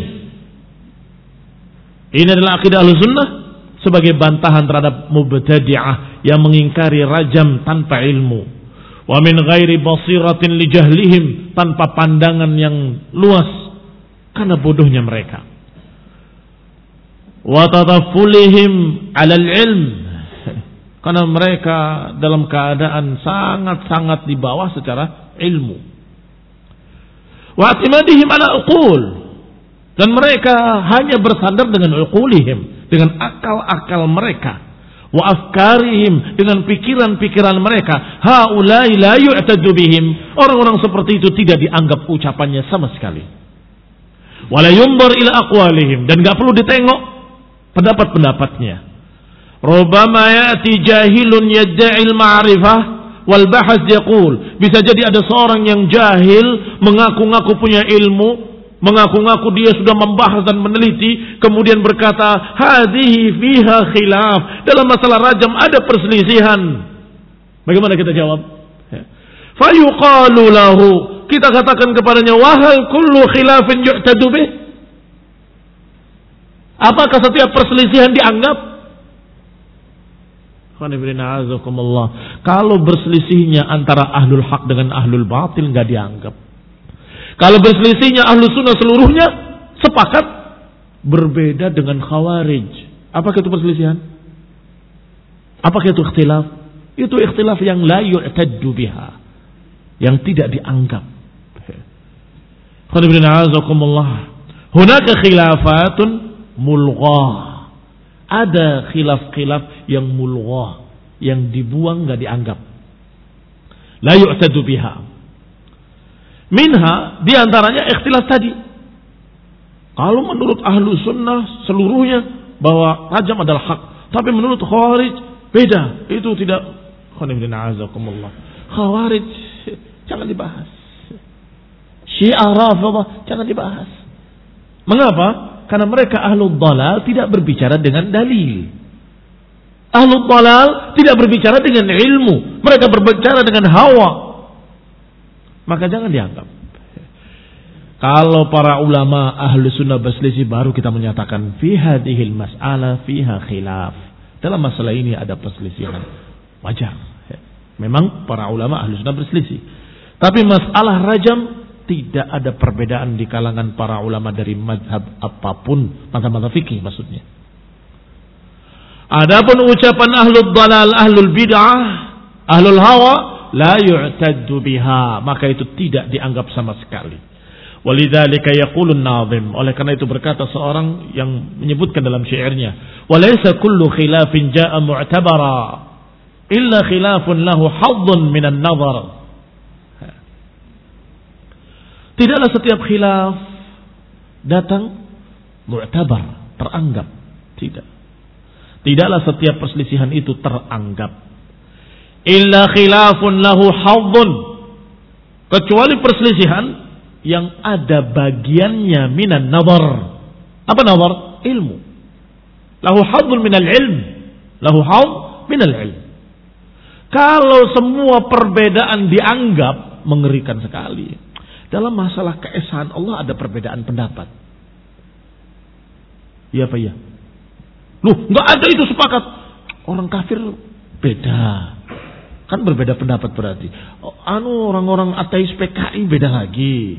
Ini adalah aqidah ahli sunnah sebagai bantahan terhadap mubtadi'ah yang mengingkari rajam tanpa ilmu. Wa min ghairi basiratin li jahlihim, tanpa pandangan yang luas karena bodohnya mereka. Wa tadaffulihim 'alal ilm, Karena mereka dalam keadaan sangat-sangat di bawah secara ilmu. Wa i'timadihim ala uqul. Dan mereka hanya bersandar dengan uqulihim, dengan akal-akal mereka. Wa afkarihim, dengan pikiran-pikiran mereka. Haulai la yu'tadu bihim. Orang-orang seperti itu tidak dianggap ucapannya sama sekali. Wa la yunzar ila aqwalihim, dan enggak perlu ditengok pendapat-pendapatnya. Rubama ya'ti jahilun yadda'il ma'rifah wal bahas yaqul. Bisa jadi ada seorang yang jahil mengaku-ngaku punya ilmu, mengaku-ngaku dia sudah membahas dan meneliti, kemudian berkata, hadhihi fiha khilaf. Dalam masalah rajam ada perselisihan. Bagaimana kita jawab? Fayuqalu lahu, kita katakan kepadanya, wahal kullu khilafin yu'tadu bih? Apakah setiap perselisihan dianggap? Kalau berselisihnya antara ahlul haq dengan ahlul batil nggak dianggap. Kalau berselisihnya ahlus sunnah seluruhnya sepakat, berbeda dengan khawarij. Apakah itu perselisihan? Apakah itu ikhtilaf? Itu ikhtilaf yang la yu'taddu biha, yang tidak dianggap. Hunaka khilafatun mulghah. Ada khilaf-khilaf yang mulghah, yang dibuang nggak dianggap. La yu'tadu biha. Minha, diantaranya ikhtilaf tadi. Kalau menurut ahlu sunnah seluruhnya bahwa rajam adalah hak, tapi menurut khawarij beda. Itu tidak. Khawarij jangan dibahas. Syiah Rafidhah jangan dibahas. Mengapa? Karena mereka ahlul dhalal tidak berbicara dengan dalil. Ahlul dhalal tidak berbicara dengan ilmu. Mereka berbicara dengan hawa. Maka jangan dianggap. Kalau para ulama ahlu sunnah berselisih, baru kita menyatakan fi hadhil mas'alah fiha khilaf. Dalam masalah ini ada perselisihan. Wajar. Memang para ulama ahlu sunnah berselisih. Tapi masalah rajam tidak ada perbedaan di kalangan para ulama dari mazhab apapun, mazhab fikih maksudnya. Adapun ucapan ahlul dhalal, ahlul bid'ah, ahlul hawa, la yu'taddu biha, maka itu tidak dianggap sama sekali. Walidzalika yaqulun nazim, oleh karena itu berkata seorang yang menyebutkan dalam syairnya, walaysa kullu khilafin jaa'a mu'tabara illa khilafun lahu haddun minan nazar. Tidaklah setiap khilaf datang mu'tabar, teranggap. Tidak. Tidaklah setiap perselisihan itu teranggap. Illa khilafun lahu haddun, kecuali perselisihan yang ada bagiannya minan nazar. Apa nazar? Ilmu. Lahu haddun minal ilm. Lahu hadd minal ilm. Kalau semua perbedaan dianggap, mengerikan sekali. Dalam masalah keesaan Allah ada perbedaan pendapat. Iya apa ya? Loh, nggak ada itu sepakat. Orang kafir beda. Kan berbeda pendapat berarti. Orang-orang ateis PKI beda lagi.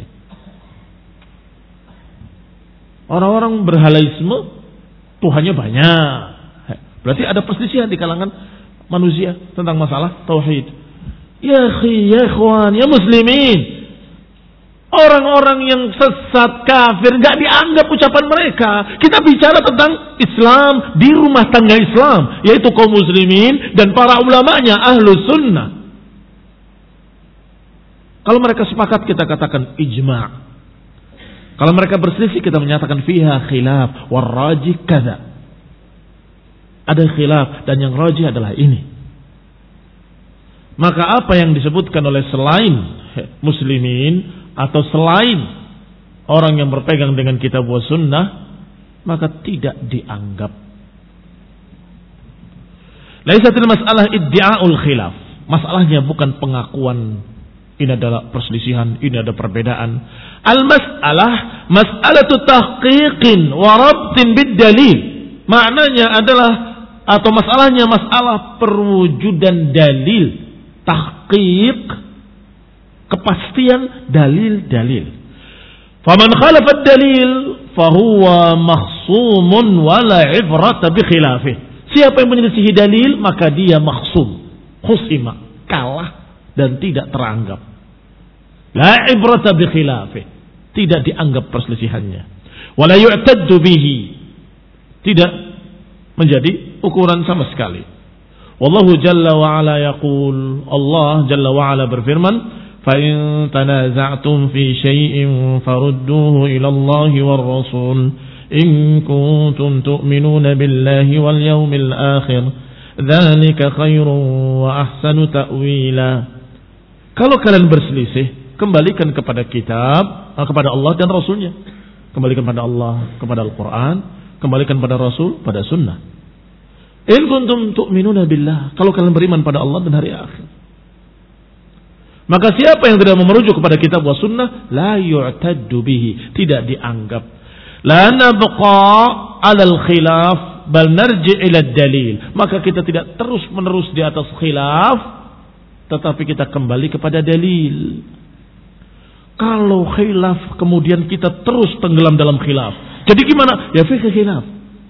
Orang-orang berhalaisme Tuhannya banyak. Berarti ada perselisihan di kalangan manusia tentang masalah tauhid. Ya ikhwan, ya muslimin. Orang-orang yang sesat kafir gak dianggap ucapan mereka. Kita bicara tentang Islam di rumah tangga Islam, yaitu kaum muslimin dan para ulamanya ahlu sunnah. Kalau mereka sepakat kita katakan ijma'. Kalau mereka berselisih kita menyatakan fiha khilaf warrajih kadza. Ada khilaf dan yang rajih adalah ini. Maka apa yang disebutkan oleh selain muslimin atau selain orang yang berpegang dengan kitab wa sunnah, maka tidak dianggap. Laisatil mas'alah iddi'aul khilaf. Masalahnya bukan pengakuan ini adalah perselisihan, ini ada perbedaan. Al-mas'alah mas'alatu tahqiqin wa rabtin bid dalil. Maknanya adalah, atau masalahnya masalah perwujudan dalil, tahqiq, kepastian dalil-dalil. Faman khalafa dalil fahuwa makhsumun wala ibrata bi khilafih. Siapa yang menyelisihi dalil, maka dia makhsum, khusima, kalah dan tidak teranggap. La ibrata bi khilafih, tidak dianggap perselisihannya. Wala yu'taddu bihi, tidak menjadi ukuran sama sekali. Wallahu jalla wa ala yaqul, Allah jalla wa ala berfirman, fa in tanaza'tum fi syai'in farudduhu ila Allah war rasul in kuntum tu'minuna billahi wal yawmil akhir dzalika khairun wa ahsanu ta'wila. Kalau kalian berselisih, kembalikan kepada kitab, kepada Allah dan Rasulnya. Kembalikan pada Allah, kepada Al-Quran, kembalikan pada Rasul, pada sunnah. In kuntum tu'minuna billah, kalau kalian beriman pada Allah dan hari akhir. Maka siapa yang tidak merujuk kepada kitab wa sunnah, la yu'taddu bihi, tidak dianggap. La nabqa 'alal khilaf bal narji' ila dalil. Maka kita tidak terus-menerus di atas khilaf, tetapi kita kembali kepada dalil. Kalau khilaf kemudian kita terus tenggelam dalam khilaf, jadi gimana? Ya fikih khilaf.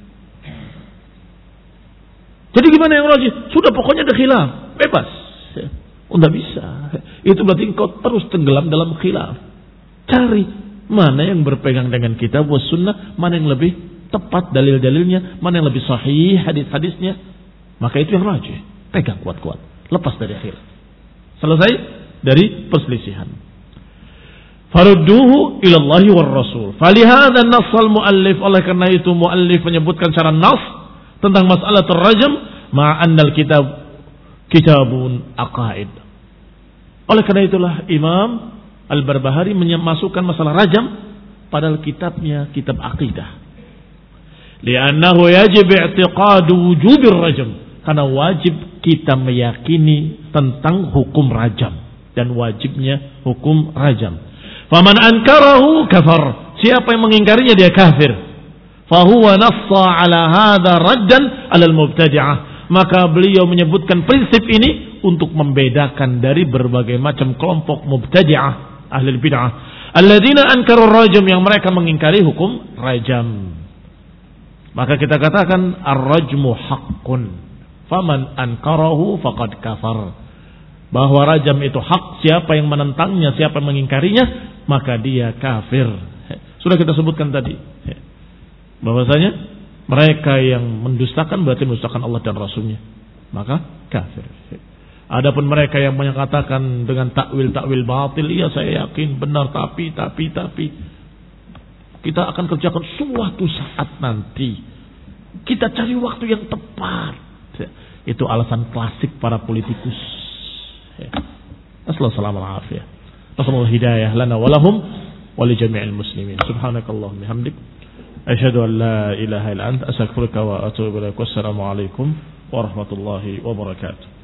Jadi gimana yang rajih? Sudah pokoknya ada khilaf, bebas. Tidak bisa. Itu berarti engkau terus tenggelam dalam khilaf. Cari mana yang berpegang dengan kitab was sunnah, mana yang lebih tepat dalil-dalilnya, mana yang lebih sahih hadis-hadisnya. Maka itu yang rajih. Pegang kuat-kuat. Lepas dari khilaf. Selesai dari perselisihan. Farudduhu ilallahi war rasul. Falihada nassal muallif, oleh karena itu muallif menyebutkan secara nas tentang masalah rajam, ma'annal kitabun aqaid. Oleh karena itulah Imam Al-Barbahari memasukkan masalah rajam padahal kitabnya kitab akidah. Li'annahu yajib i'tiqadu wujubir rajam, karena wajib kita meyakini tentang hukum rajam dan wajibnya hukum rajam. Faman ankarahu kafar, siapa yang mengingkarinya dia kafir. Fahuwa nassa ala hadha raddan ala al-mubtadi'ah, maka beliau menyebutkan prinsip ini untuk membedakan dari berbagai macam kelompok mubtadi'ah, ahli bid'ah, alladzina ankaru rajam, yang mereka mengingkari hukum rajam. Maka kita katakan ar-rajmu haqqun faman ankarahu faqad kafar, bahwa rajam itu hak, siapa yang menentangnya, siapa yang mengingkarinya, maka dia kafir. Sudah kita sebutkan tadi bahwasanya mereka yang mendustakan berarti mendustakan Allah dan Rasulnya, maka kafir. Adapun mereka yang menyatakan dengan takwil batil, iya saya yakin benar, tapi kita akan kerjakan suatu saat nanti. Kita cari waktu yang tepat. Itu alasan klasik para politikus. Assalamualaikum warahmatullahi wabarakatuh. Hidayah lana walahum wa li jami'il muslimin. Subhanakallahumma bihamdik asyhadu an la ilaha illa anta astaghfiruka wa atubu ilaik. Wassalamu alaikum warahmatullahi wabarakatuh.